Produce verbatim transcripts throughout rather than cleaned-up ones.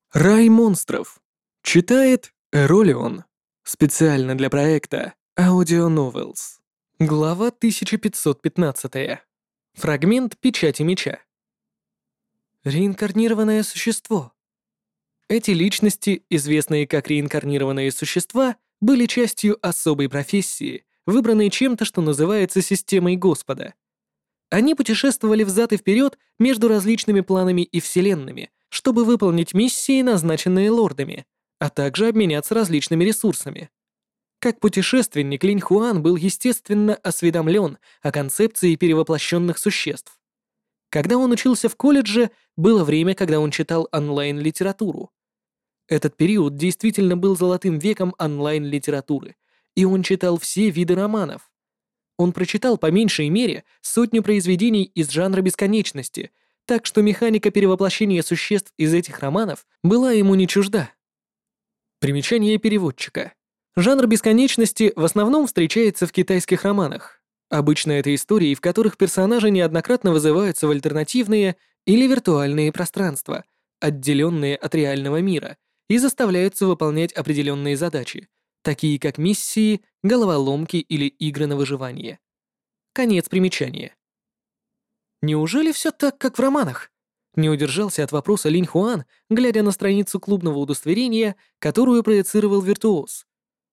Рай монстров. Читает Эролион. Специально для проекта Audio Novels. Глава тысяча пятьсот пятнадцать. Фрагмент печати меча. Реинкарнированное существо. Эти личности, известные как реинкарнированные существа, были частью особой профессии, выбранной чем-то, что называется системой Господа. Они путешествовали взад и вперед между различными планами и вселенными, чтобы выполнить миссии, назначенные лордами, а также обменяться различными ресурсами. Как путешественник, Линь Хуан был естественно осведомлен о концепции перевоплощенных существ. Когда он учился в колледже, было время, когда он читал онлайн-литературу. Этот период действительно был золотым веком онлайн-литературы, и он читал все виды романов. Он прочитал по меньшей мере сотню произведений из жанра бесконечности, так что механика перевоплощения существ из этих романов была ему не чужда. Примечание переводчика. Жанр бесконечности в основном встречается в китайских романах. Обычно это истории, в которых персонажи неоднократно вызываются в альтернативные или виртуальные пространства, отделенные от реального мира, и заставляются выполнять определенные задачи, такие как миссии, головоломки или игры на выживание. Конец примечания. Неужели все так, как в романах? Не удержался от вопроса Линь Хуан, глядя на страницу клубного удостоверения, которую проецировал виртуоз.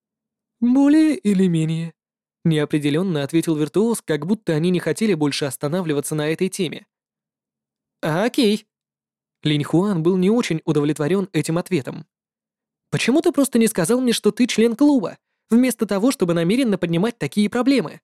«Более или менее», — неопределенно ответил виртуоз, как будто они не хотели больше останавливаться на этой теме. «А, окей». Линь Хуан был не очень удовлетворен этим ответом. «Почему ты просто не сказал мне, что ты член клуба, вместо того, чтобы намеренно поднимать такие проблемы?»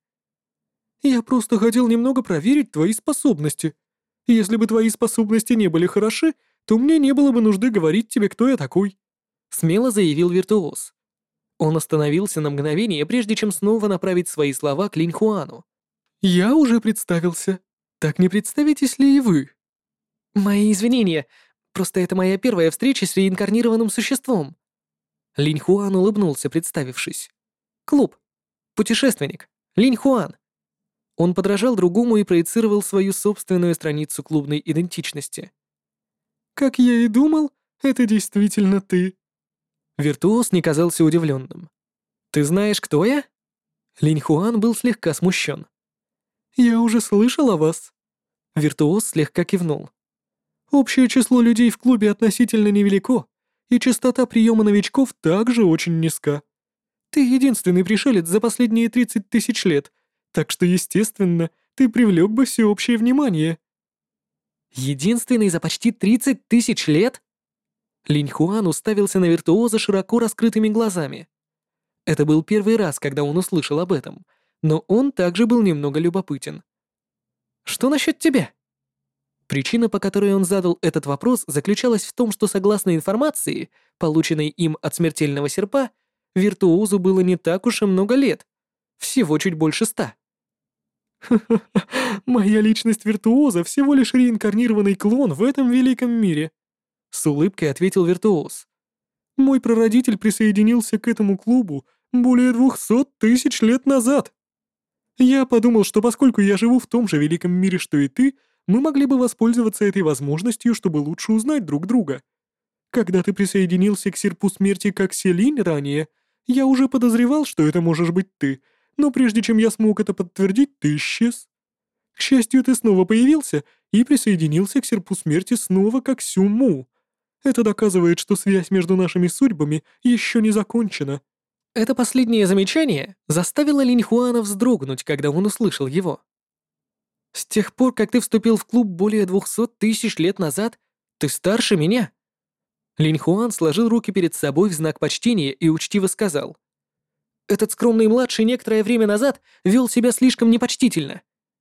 «Я просто хотел немного проверить твои способности. Если бы твои способности не были хороши, то мне не было бы нужды говорить тебе, кто я такой», — смело заявил виртуоз. Он остановился на мгновение, прежде чем снова направить свои слова к Линь Хуану. «Я уже представился. Так не представитесь ли и вы?» «Мои извинения. Просто это моя первая встреча с реинкарнированным существом». Линь Хуан улыбнулся, представившись. «Клуб. Путешественник. Линь Хуан». Он подражал другому и проецировал свою собственную страницу клубной идентичности. «Как я и думал, это действительно ты». Виртуоз не казался удивленным. «Ты знаешь, кто я?» Линь Хуан был слегка смущен. «Я уже слышал о вас». Виртуоз слегка кивнул. «Общее число людей в клубе относительно невелико, и частота приема новичков также очень низка. Ты единственный пришелец за последние тридцать тысяч лет, так что, естественно, ты привлек бы всеобщее внимание». «Единственный за почти тридцать тысяч лет?» Линь Хуан уставился на виртуоза широко раскрытыми глазами. Это был первый раз, когда он услышал об этом, но он также был немного любопытен. «Что насчет тебя?» Причина, по которой он задал этот вопрос, заключалась в том, что согласно информации, полученной им от смертельного серпа, виртуозу было не так уж и много лет, всего чуть больше ста. «Ха-ха-ха, моя личность виртуоза всего лишь реинкарнированный клон в этом великом мире», — с улыбкой ответил виртуоз. «Мой прародитель присоединился к этому клубу более двухсот тысяч лет назад. Я подумал, что поскольку я живу в том же великом мире, что и ты, мы могли бы воспользоваться этой возможностью, чтобы лучше узнать друг друга. Когда ты присоединился к серпу смерти как Селинь ранее, я уже подозревал, что это можешь быть ты, но прежде чем я смог это подтвердить, ты исчез. К счастью, ты снова появился и присоединился к серпу смерти снова как Сюму. Это доказывает, что связь между нашими судьбами еще не закончена». Это последнее замечание заставило Линь Хуана вздрогнуть, когда он услышал его. «С тех пор, как ты вступил в клуб более двухсот тысяч лет назад, ты старше меня». Линь Хуан сложил руки перед собой в знак почтения и учтиво сказал. «Этот скромный младший некоторое время назад вел себя слишком непочтительно».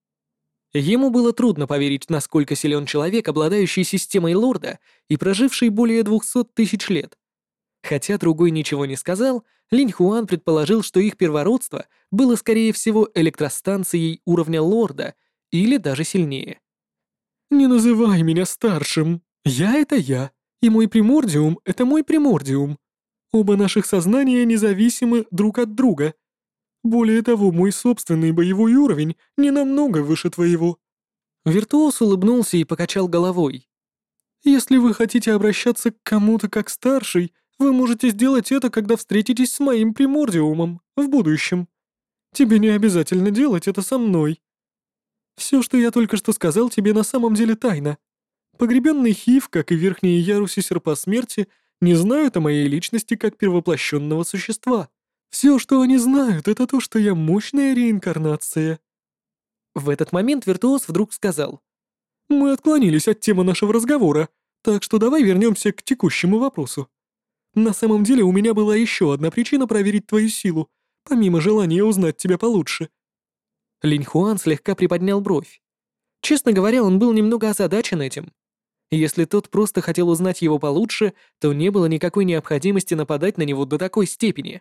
Ему было трудно поверить, насколько силен человек, обладающий системой лорда и проживший более двухсот тысяч лет. Хотя другой ничего не сказал, Линь Хуан предположил, что их первородство было скорее всего электростанцией уровня лорда или даже сильнее. «Не называй меня старшим. Я — это я, и мой примордиум — это мой примордиум. Оба наших сознания независимы друг от друга. Более того, мой собственный боевой уровень не намного выше твоего». Виртуоз улыбнулся и покачал головой. Если вы хотите обращаться к кому-то как старший, вы можете сделать это, когда встретитесь с моим примордиумом в будущем. Тебе не обязательно делать это со мной. Все, что я только что сказал тебе, на самом деле тайна. Погребенный Хив, как и верхние ярусы Серпа Смерти, не знают о моей личности как первоплощенного существа. Все, что они знают, это то, что я мощная реинкарнация». В этот момент Виртуоз вдруг сказал: «Мы отклонились от темы нашего разговора, так что давай вернемся к текущему вопросу. На самом деле у меня была еще одна причина проверить твою силу, помимо желания узнать тебя получше». Линь Хуан слегка приподнял бровь. Честно говоря, он был немного озадачен этим. Если тот просто хотел узнать его получше, то не было никакой необходимости нападать на него до такой степени.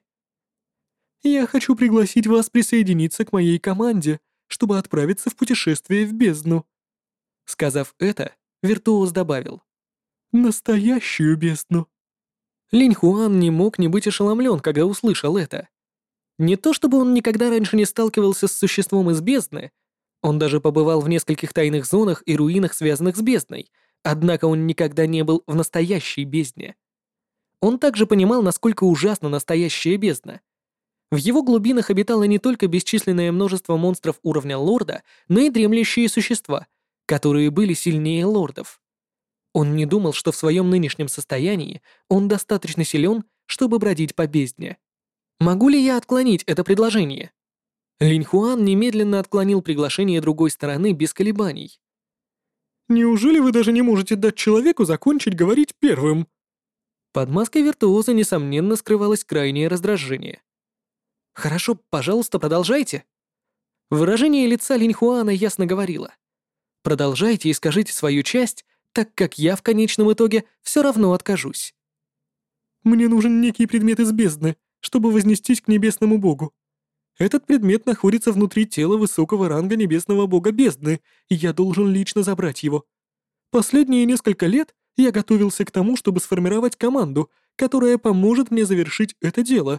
«Я хочу пригласить вас присоединиться к моей команде, чтобы отправиться в путешествие в бездну». Сказав это, Виртуоз добавил: «Настоящую бездну». Линь Хуан не мог не быть ошеломлен, когда услышал это. Не то чтобы он никогда раньше не сталкивался с существом из бездны, он даже побывал в нескольких тайных зонах и руинах, связанных с бездной, однако он никогда не был в настоящей бездне. Он также понимал, насколько ужасна настоящая бездна. В его глубинах обитало не только бесчисленное множество монстров уровня лорда, но и дремлющие существа, которые были сильнее лордов. Он не думал, что в своем нынешнем состоянии он достаточно силен, чтобы бродить по бездне. «Могу ли я отклонить это предложение?» Линь Хуан немедленно отклонил приглашение другой стороны без колебаний. «Неужели вы даже не можете дать человеку закончить говорить первым?» Под маской виртуоза, несомненно, скрывалось крайнее раздражение. «Хорошо, пожалуйста, продолжайте». Выражение лица Линь Хуана ясно говорило: «Продолжайте и скажите свою часть, так как я в конечном итоге все равно откажусь». «Мне нужен некий предмет из бездны, чтобы вознестись к небесному богу. Этот предмет находится внутри тела высокого ранга небесного бога бездны, и я должен лично забрать его. Последние несколько лет я готовился к тому, чтобы сформировать команду, которая поможет мне завершить это дело».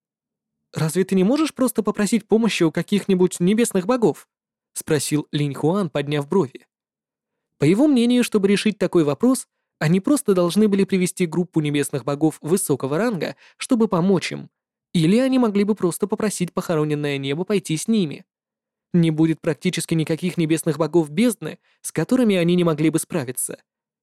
«Разве ты не можешь просто попросить помощи у каких-нибудь небесных богов?» — спросил Линь Хуан, подняв брови. По его мнению, чтобы решить такой вопрос, они просто должны были привести группу небесных богов высокого ранга, чтобы помочь им, или они могли бы просто попросить похороненное небо пойти с ними. Не будет практически никаких небесных богов бездны, с которыми они не могли бы справиться.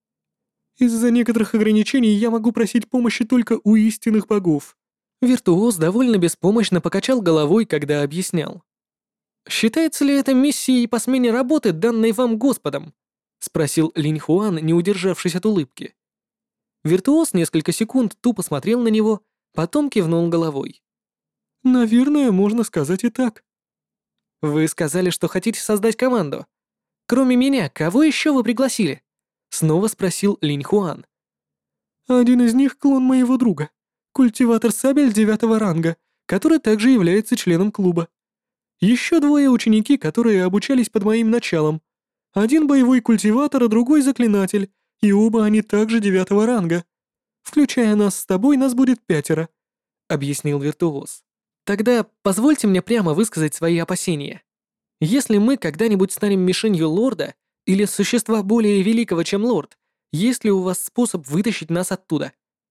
«Из-за некоторых ограничений я могу просить помощи только у истинных богов». Виртуоз довольно беспомощно покачал головой, когда объяснял. «Считается ли это миссией по смене работы, данной вам Господом?» — спросил Линь Хуан, не удержавшись от улыбки. Виртуоз несколько секунд тупо смотрел на него, потом кивнул головой. «Наверное, можно сказать и так». «Вы сказали, что хотите создать команду. Кроме меня, кого еще вы пригласили?» — снова спросил Линь Хуан. «Один из них — клон моего друга, культиватор сабель девятого ранга, который также является членом клуба. Еще двое ученики, которые обучались под моим началом. Один боевой культиватор, а другой заклинатель, и оба они также девятого ранга. Включая нас с тобой, нас будет пятеро», — объяснил Виртуоз. «Тогда позвольте мне прямо высказать свои опасения. Если мы когда-нибудь станем мишенью лорда или существа более великого, чем лорд, есть ли у вас способ вытащить нас оттуда?»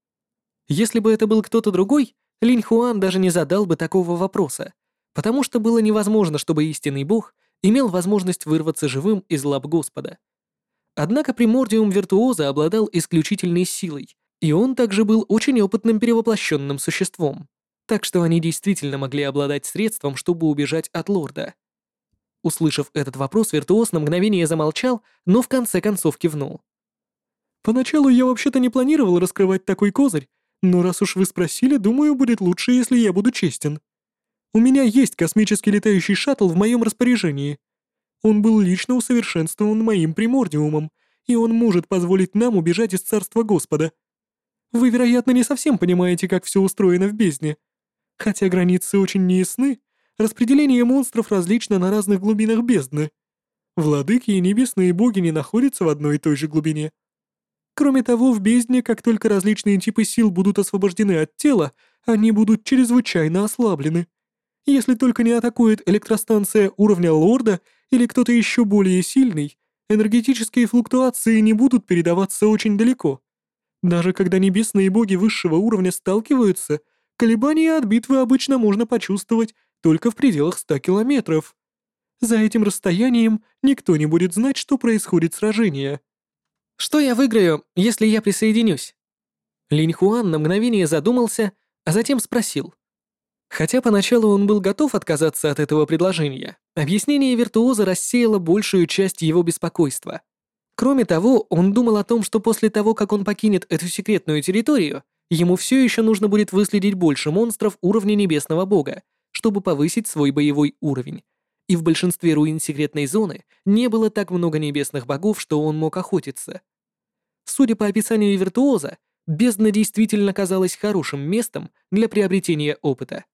Если бы это был кто-то другой, Линь Хуан даже не задал бы такого вопроса, потому что было невозможно, чтобы истинный бог имел возможность вырваться живым из лап Господа. Однако примордиум Виртуоза обладал исключительной силой, и он также был очень опытным перевоплощенным существом, так что они действительно могли обладать средством, чтобы убежать от лорда. Услышав этот вопрос, Виртуоз на мгновение замолчал, но в конце концов кивнул. «Поначалу я вообще-то не планировал раскрывать такой козырь, но раз уж вы спросили, думаю, будет лучше, если я буду честен. У меня есть космический летающий шаттл в моем распоряжении. Он был лично усовершенствован моим примордиумом, и он может позволить нам убежать из царства Господа. Вы, вероятно, не совсем понимаете, как все устроено в бездне. Хотя границы очень неясны, распределение монстров различно на разных глубинах бездны. Владыки и небесные боги не находятся в одной и той же глубине. Кроме того, в бездне, как только различные типы сил будут освобождены от тела, они будут чрезвычайно ослаблены. Если только не атакует электростанция уровня лорда или кто-то еще более сильный, Энергетические флуктуации не будут передаваться очень далеко. Даже когда небесные боги высшего уровня сталкиваются, колебания от битвы обычно можно почувствовать только в пределах ста километров. За этим расстоянием никто не будет знать, что происходит сражение. Что я выиграю, если я присоединюсь? Линь Хуан на мгновение задумался, а затем спросил. Хотя поначалу он был готов отказаться от этого предложения, объяснение виртуоза рассеяло большую часть его беспокойства. Кроме того, он думал о том, что после того, как он покинет эту секретную территорию, ему все еще нужно будет выследить больше монстров уровня Небесного Бога, чтобы повысить свой боевой уровень. И в большинстве руин секретной зоны не было так много небесных богов, что он мог охотиться. Судя по описанию виртуоза, бездна действительно казалась хорошим местом для приобретения опыта.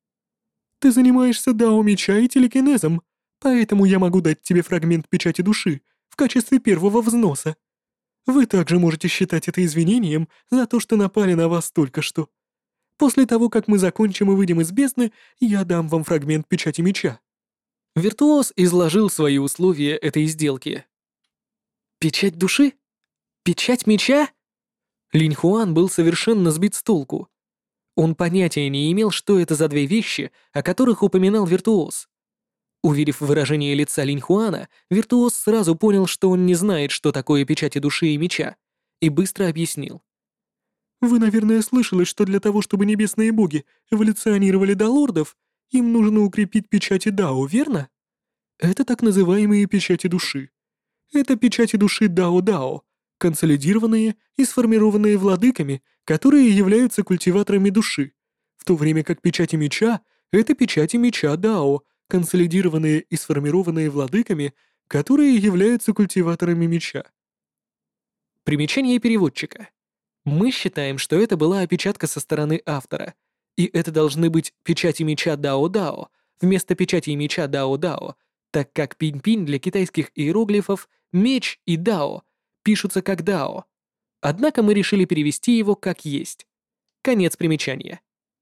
Ты занимаешься дао меча и телекинезом, поэтому я могу дать тебе фрагмент печати души в качестве первого взноса. Вы также можете считать это извинением за то, что напали на вас только что. После того, как мы закончим и выйдем из бездны, я дам вам фрагмент печати меча». Виртуоз изложил свои условия этой сделки. Печать души? Печать меча? Линь Хуан был совершенно сбит с толку. Он понятия не имел, что это за две вещи, о которых упоминал виртуоз. Увидев выражение лица Линь Хуана, виртуоз сразу понял, что он не знает, что такое печати души и меча, и быстро объяснил. «Вы, наверное, слышали, что для того, чтобы небесные боги эволюционировали до лордов, им нужно укрепить печати Дао, верно? Это так называемые печати души. Это печати души Дао-Дао, консолидированные и сформированные владыками, которые являются культиваторами души, в то время как печати меча — это печати меча Дао, консолидированные и сформированные владыками, которые являются культиваторами меча. Примечание переводчика. Мы считаем, что это была опечатка со стороны автора, и это должны быть печати меча Дао-Дао вместо печати меча Дао-Дао, так как пинь-пинь для китайских иероглифов «меч» и «дао» пишутся как «дао». Однако мы решили перевести его как есть. Конец примечания.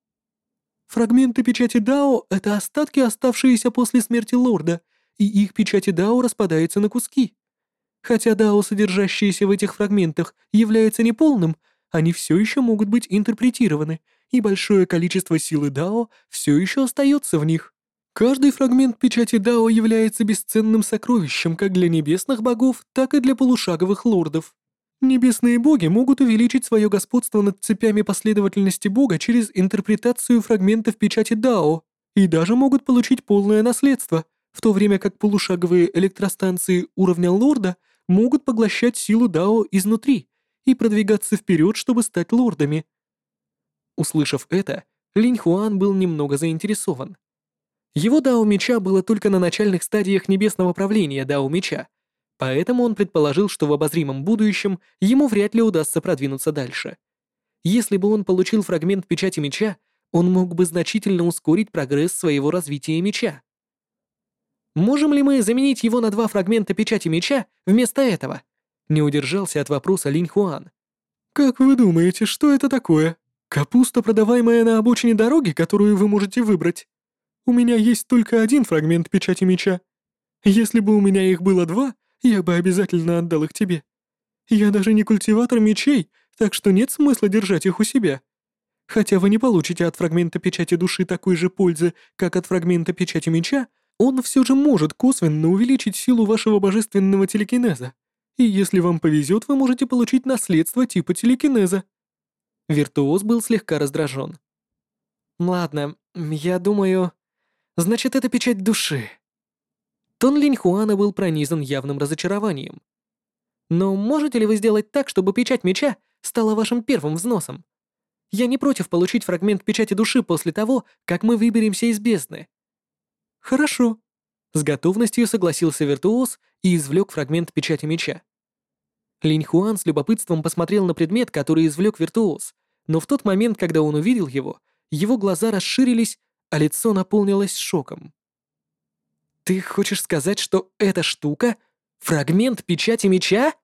Фрагменты печати Дао — это остатки, оставшиеся после смерти лорда, и их печати Дао распадаются на куски. Хотя Дао, содержащиеся в этих фрагментах, являются неполным, они все еще могут быть интерпретированы, и большое количество силы Дао все еще остается в них. Каждый фрагмент печати Дао является бесценным сокровищем как для небесных богов, так и для полушаговых лордов. Небесные боги могут увеличить свое господство над цепями последовательности бога через интерпретацию фрагментов печати Дао и даже могут получить полное наследство, в то время как полушаговые электростанции уровня лорда могут поглощать силу Дао изнутри и продвигаться вперед, чтобы стать лордами. Услышав это, Линь Хуан был немного заинтересован. Его Дао Меча было только на начальных стадиях небесного правления Дао Меча, поэтому он предположил, что в обозримом будущем ему вряд ли удастся продвинуться дальше. Если бы он получил фрагмент печати меча, он мог бы значительно ускорить прогресс своего развития меча. Можем ли мы заменить его на два фрагмента печати меча вместо этого? Не удержался от вопроса Линь Хуан. Как вы думаете, что это такое? Капуста, продаваемая на обочине дороги, которую вы можете выбрать? У меня есть только один фрагмент печати меча. Если бы у меня их было два, я бы обязательно отдал их тебе. Я даже не культиватор мечей, так что нет смысла держать их у себя. Хотя вы не получите от фрагмента печати души такой же пользы, как от фрагмента печати меча, он все же может косвенно увеличить силу вашего божественного телекинеза. И если вам повезет, вы можете получить наследство типа телекинеза». Виртуоз был слегка раздражен. «Ладно, я думаю... Значит, это печать души». Тон Линь Хуана был пронизан явным разочарованием. «Но можете ли вы сделать так, чтобы печать меча стала вашим первым взносом? Я не против получить фрагмент печати души после того, как мы выберемся из бездны». «Хорошо», — с готовностью согласился виртуоз и извлек фрагмент печати меча. Линь Хуан с любопытством посмотрел на предмет, который извлек виртуоз, но в тот момент, когда он увидел его, его глаза расширились, а лицо наполнилось шоком. «Ты хочешь сказать, что эта штука — фрагмент печати меча?»